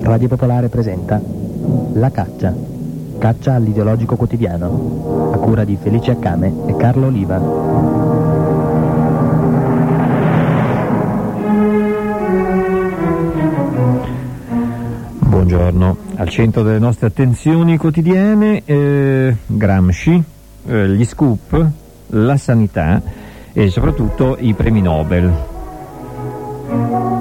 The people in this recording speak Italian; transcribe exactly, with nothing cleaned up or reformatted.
Radio Popolare presenta La Caccia, caccia all'ideologico quotidiano, a cura di Felice Accame e Carlo Oliva. Buongiorno, al centro delle nostre attenzioni quotidiane eh, Gramsci, eh, gli scoop, la sanità e soprattutto i premi Nobel.